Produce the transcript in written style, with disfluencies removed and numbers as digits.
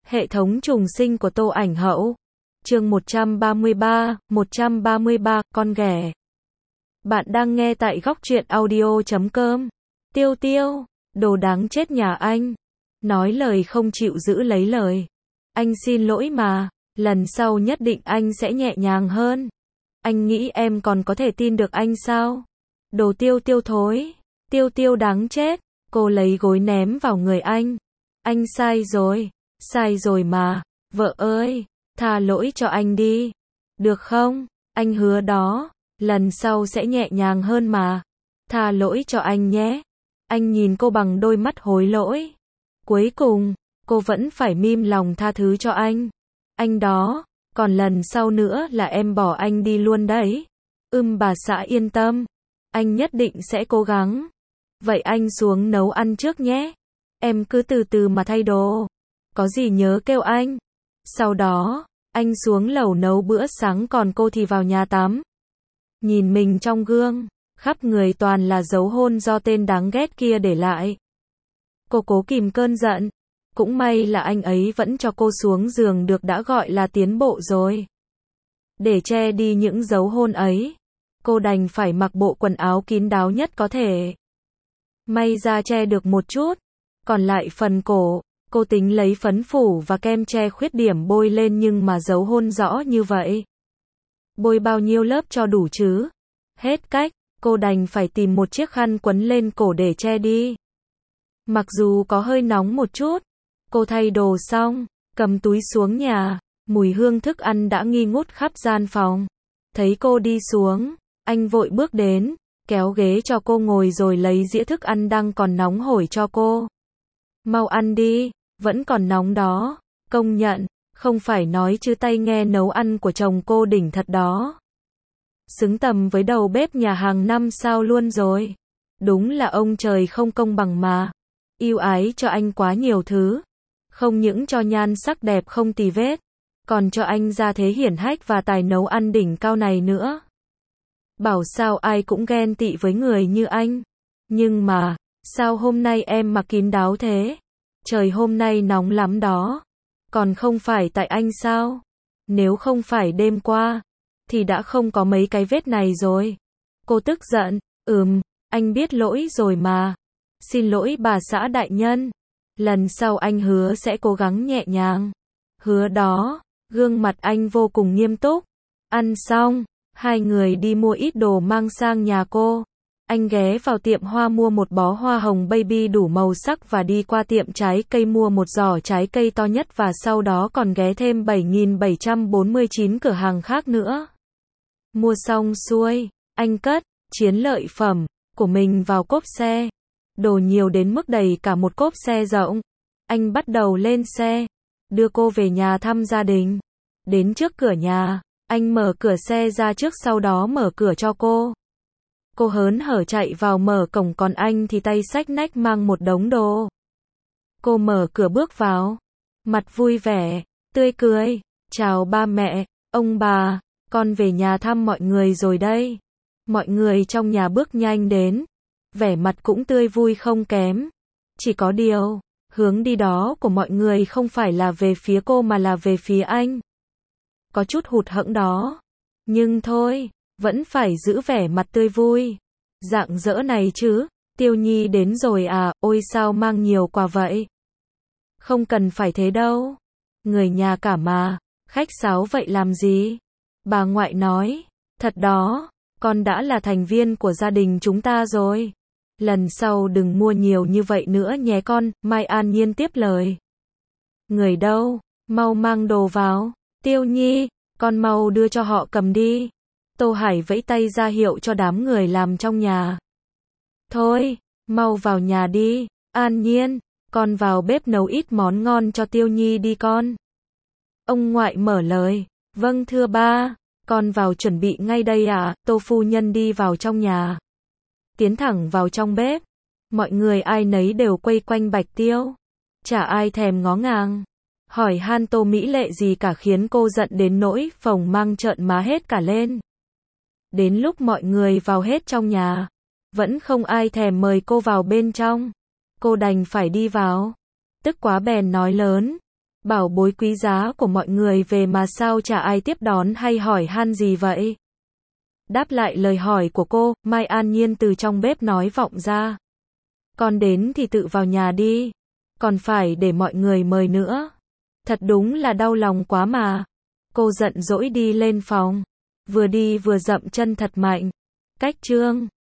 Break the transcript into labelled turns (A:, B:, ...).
A: Hệ thống trùng sinh của Tô Ảnh Hậu. Chương 133, con ghẻ. Bạn đang nghe tại góc truyện audio.com. Tiêu Tiêu, đồ đáng chết nhà anh. Nói lời không chịu giữ lấy lời. Anh xin lỗi mà, lần sau nhất định anh sẽ nhẹ nhàng hơn. Anh nghĩ em còn có thể tin được anh sao? Đồ Tiêu Tiêu thối. Tiêu Tiêu đáng chết. Cô lấy gối ném vào người anh. Anh sai rồi mà. Vợ ơi, tha lỗi cho anh đi. Được không? Anh hứa đó, lần sau sẽ nhẹ nhàng hơn mà. Tha lỗi cho anh nhé. Anh nhìn cô bằng đôi mắt hối lỗi. Cuối cùng, cô vẫn phải mím lòng tha thứ cho anh. Anh đó, còn lần sau nữa là em bỏ anh đi luôn đấy. Bà xã yên tâm. Anh nhất định sẽ cố gắng. Vậy anh xuống nấu ăn trước nhé. Em cứ từ từ mà thay đồ. Có gì nhớ kêu anh. Sau đó, anh xuống lầu nấu bữa sáng còn cô thì vào nhà tắm. Nhìn mình trong gương, khắp người toàn là dấu hôn do tên đáng ghét kia để lại. Cô cố kìm cơn giận. Cũng may là anh ấy vẫn cho cô xuống giường được đã gọi là tiến bộ rồi. Để che đi những dấu hôn ấy, cô đành phải mặc bộ quần áo kín đáo nhất có thể. May ra che được một chút. Còn lại phần cổ, cô tính lấy phấn phủ và kem che khuyết điểm bôi lên nhưng mà dấu hôn rõ như vậy. Bôi bao nhiêu lớp cho đủ chứ? Hết cách, cô đành phải tìm một chiếc khăn quấn lên cổ để che đi. Mặc dù có hơi nóng một chút, cô thay đồ xong, cầm túi xuống nhà, mùi hương thức ăn đã nghi ngút khắp gian phòng. Thấy cô đi xuống, anh vội bước đến, kéo ghế cho cô ngồi rồi lấy dĩa thức ăn đang còn nóng hổi cho cô. Mau ăn đi, vẫn còn nóng đó. Công nhận, không phải nói chứ tay nghe nấu ăn của chồng cô đỉnh thật đó. Xứng tầm với đầu bếp nhà hàng 5 sao luôn rồi. Đúng là ông trời không công bằng mà. Yêu ái cho anh quá nhiều thứ. Không những cho nhan sắc đẹp không tì vết, còn cho anh ra thế hiển hách và tài nấu ăn đỉnh cao này nữa. Bảo sao ai cũng ghen tị với người như anh. Nhưng mà, sao hôm nay em mặc kín đáo thế? Trời hôm nay nóng lắm đó. Còn không phải tại anh sao? Nếu không phải đêm qua, thì đã không có mấy cái vết này rồi. Cô tức giận. Anh biết lỗi rồi mà. Xin lỗi bà xã đại nhân. Lần sau anh hứa sẽ cố gắng nhẹ nhàng. Hứa đó. Gương mặt anh vô cùng nghiêm túc. Ăn xong, hai người đi mua ít đồ mang sang nhà cô. Anh ghé vào tiệm hoa mua một bó hoa hồng baby đủ màu sắc và đi qua tiệm trái cây mua một giỏ trái cây to nhất và sau đó còn ghé thêm 7.749 cửa hàng khác nữa. Mua xong xuôi, anh cất chiến lợi phẩm của mình vào cốp xe. Đồ nhiều đến mức đầy cả một cốp xe rộng. Anh bắt đầu lên xe, đưa cô về nhà thăm gia đình. Đến trước cửa nhà, anh mở cửa xe ra trước sau đó mở cửa cho cô. Cô hớn hở chạy vào mở cổng còn anh thì tay xách nách mang một đống đồ. Cô mở cửa bước vào. Mặt vui vẻ, tươi cười. Chào ba mẹ, ông bà, con về nhà thăm mọi người rồi đây. Mọi người trong nhà bước nhanh đến. Vẻ mặt cũng tươi vui không kém. Chỉ có điều, hướng đi đó của mọi người không phải là về phía cô mà là về phía anh. Có chút hụt hẫng đó. Nhưng thôi. Vẫn phải giữ vẻ mặt tươi vui. Rạng rỡ này chứ. Tiêu Nhi đến rồi à, ôi sao mang nhiều quà vậy? Không cần phải thế đâu. Người nhà cả mà, khách sáo vậy làm gì? Bà ngoại nói, thật đó, con đã là thành viên của gia đình chúng ta rồi. Lần sau đừng mua nhiều như vậy nữa nhé con, Mai An Nhiên tiếp lời. Người đâu, mau mang đồ vào. Tiêu Nhi, con mau đưa cho họ cầm đi. Tô Hải vẫy tay ra hiệu cho đám người làm trong nhà. Thôi, mau vào nhà đi. An Nhiên, con vào bếp nấu ít món ngon cho Tiêu Nhi đi con. Ông ngoại mở lời. Vâng thưa ba, con vào chuẩn bị ngay đây ạ. Tô phu nhân đi vào trong nhà. Tiến thẳng vào trong bếp. Mọi người ai nấy đều quây quanh Bạch Tiêu. Chả ai thèm ngó ngàng hỏi han Tô mỹ lệ gì cả khiến cô giận đến nỗi phồng mang trợn má hết cả lên. Đến lúc mọi người vào hết trong nhà, vẫn không ai thèm mời cô vào bên trong. Cô đành phải đi vào. Tức quá bèn nói lớn. Bảo bối quý giá của mọi người về mà sao chả ai tiếp đón hay hỏi han gì vậy? Đáp lại lời hỏi của cô, Mai An Nhiên từ trong bếp nói vọng ra. Con đến thì tự vào nhà đi. Còn phải để mọi người mời nữa. Thật đúng là đau lòng quá mà. Cô giận dỗi đi lên phòng. Vừa đi vừa dậm chân thật mạnh. Cách Trương